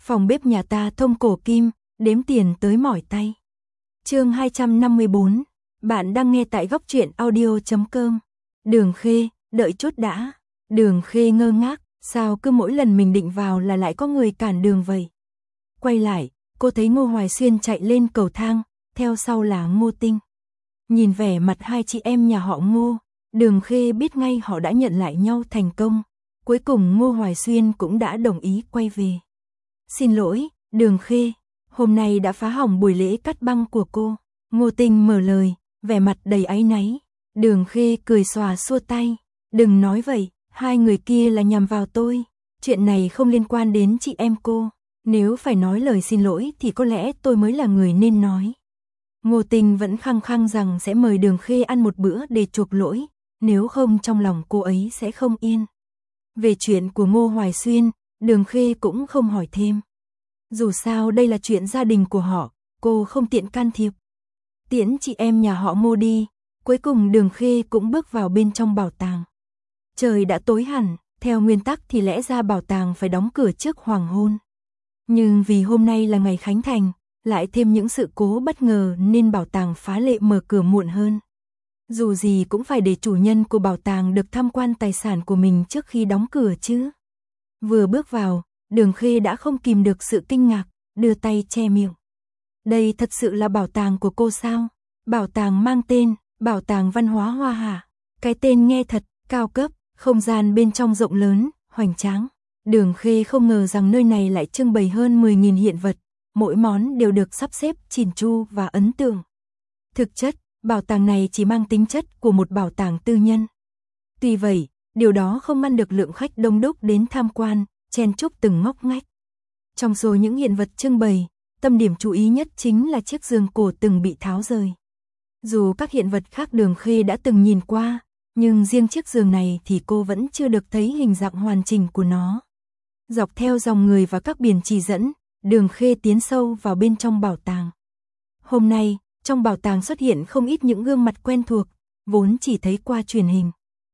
Phòng bếp nhà ta thông cổ kim, đếm tiền tới mỏi tay. Chương 254, bạn đang nghe tại góc truyện audio.com. Đường Khê, đợi chút đã. Đường Khê ngơ ngác, sao cứ mỗi lần mình định vào là lại có người cản đường vậy? Quay lại, cô thấy Ngô Hoài Xuyên chạy lên cầu thang, theo sau là Ngô Tinh. Nhìn vẻ mặt hai chị em nhà họ Ngô, Đường Khê biết ngay họ đã nhận lại nhau thành công. Cuối cùng Ngô Hoài Xuyên cũng đã đồng ý quay về. Xin lỗi, Đường Khê, hôm nay đã phá hỏng buổi lễ cắt băng của cô. Ngô Tinh mở lời, vẻ mặt đầy áy náy. Đường Khê cười xòa xua tay. Đừng nói vậy, hai người kia là nhằm vào tôi. Chuyện này không liên quan đến chị em cô. Nếu phải nói lời xin lỗi thì có lẽ tôi mới là người nên nói. Ngô Tinh vẫn khăng khăng rằng sẽ mời Đường Khê ăn một bữa để chuộc lỗi, nếu không trong lòng cô ấy sẽ không yên. Về chuyện của Ngô Hoài Xuyên, Đường Khê cũng không hỏi thêm. Dù sao đây là chuyện gia đình của họ, cô không tiện can thiệp. Tiễn chị em nhà họ Ngô đi, cuối cùng Đường Khê cũng bước vào bên trong bảo tàng. Trời đã tối hẳn, theo nguyên tắc thì lẽ ra bảo tàng phải đóng cửa trước hoàng hôn. Nhưng vì hôm nay là ngày khánh thành, lại thêm những sự cố bất ngờ nên bảo tàng phá lệ mở cửa muộn hơn. Dù gì cũng phải để chủ nhân của bảo tàng được tham quan tài sản của mình trước khi đóng cửa chứ. Vừa bước vào, Đường Khê đã không kìm được sự kinh ngạc, đưa tay che miệng. Đây thật sự là bảo tàng của cô sao? Bảo tàng mang tên, Bảo tàng Văn hóa Hoa Hà. Cái tên nghe thật, cao cấp, không gian bên trong rộng lớn, hoành tráng. Đường Khê không ngờ rằng nơi này lại trưng bày hơn 10.000 hiện vật, mỗi món đều được sắp xếp chỉn chu và ấn tượng. Thực chất, bảo tàng này chỉ mang tính chất của một bảo tàng tư nhân. Tuy vậy, điều đó không ngăn được lượng khách đông đúc đến tham quan, chen chúc từng ngóc ngách. Trong số những hiện vật trưng bày, tâm điểm chú ý nhất chính là chiếc giường cổ từng bị tháo rời. Dù các hiện vật khác Đường Khê đã từng nhìn qua, nhưng riêng chiếc giường này thì cô vẫn chưa được thấy hình dạng hoàn chỉnh của nó. Dọc theo dòng người và các biển chỉ dẫn, Đường Khê tiến sâu vào bên trong bảo tàng. Hôm nay, trong bảo tàng xuất hiện không ít những gương mặt quen thuộc, vốn chỉ thấy qua truyền hình.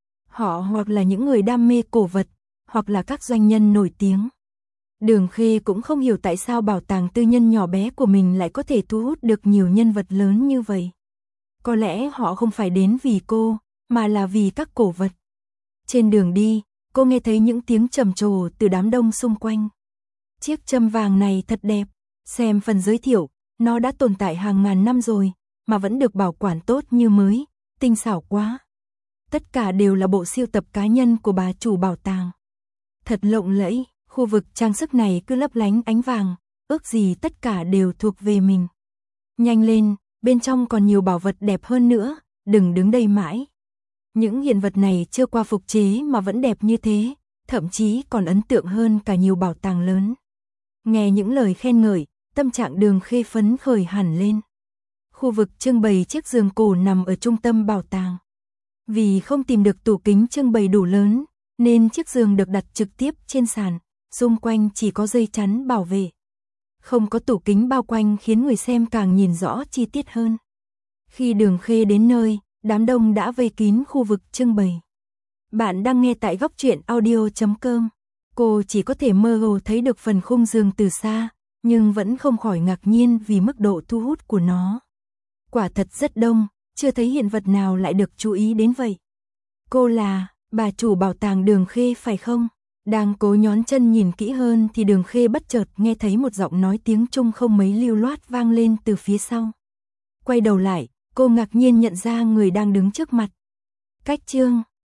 Họ hoặc là những người đam mê cổ vật, hoặc là các doanh nhân nổi tiếng. Đường Khê cũng không hiểu tại sao bảo tàng tư nhân nhỏ bé của mình lại có thể thu hút được nhiều nhân vật lớn như vậy. Có lẽ họ không phải đến vì cô, mà là vì các cổ vật. Trên đường đi, cô nghe thấy những tiếng trầm trồ từ đám đông xung quanh. Chiếc châm vàng này thật đẹp, xem phần giới thiệu, nó đã tồn tại hàng ngàn năm rồi, mà vẫn được bảo quản tốt như mới, tinh xảo quá. Tất cả đều là bộ sưu tập cá nhân của bà chủ bảo tàng. Thật lộng lẫy, khu vực trang sức này cứ lấp lánh ánh vàng, ước gì tất cả đều thuộc về mình. Nhanh lên, bên trong còn nhiều bảo vật đẹp hơn nữa, đừng đứng đây mãi. Những hiện vật này chưa qua phục chế mà vẫn đẹp như thế, thậm chí còn ấn tượng hơn cả nhiều bảo tàng lớn. Nghe những lời khen ngợi, tâm trạng Đường Khê phấn khởi hẳn lên. Khu vực trưng bày chiếc giường cổ nằm ở trung tâm bảo tàng. Vì không tìm được tủ kính trưng bày đủ lớn, nên chiếc giường được đặt trực tiếp trên sàn, xung quanh chỉ có dây chắn bảo vệ. Không có tủ kính bao quanh khiến người xem càng nhìn rõ chi tiết hơn. Khi Đường Khê đến nơi, đám đông đã vây kín khu vực trưng bày. Bạn đang nghe tại góc truyện audio.com. Cô chỉ có thể mơ hồ thấy được phần khung giường từ xa, nhưng vẫn không khỏi ngạc nhiên vì mức độ thu hút của nó. Quả thật rất đông, chưa thấy hiện vật nào lại được chú ý đến vậy. Cô là bà chủ bảo tàng Đường Khê phải không? Đang cố nhón chân nhìn kỹ hơn thì Đường Khê bất chợt nghe thấy một giọng nói tiếng Trung không mấy lưu loát vang lên từ phía sau. Quay đầu lại, cô ngạc nhiên nhận ra người đang đứng trước mặt. Cách Trương,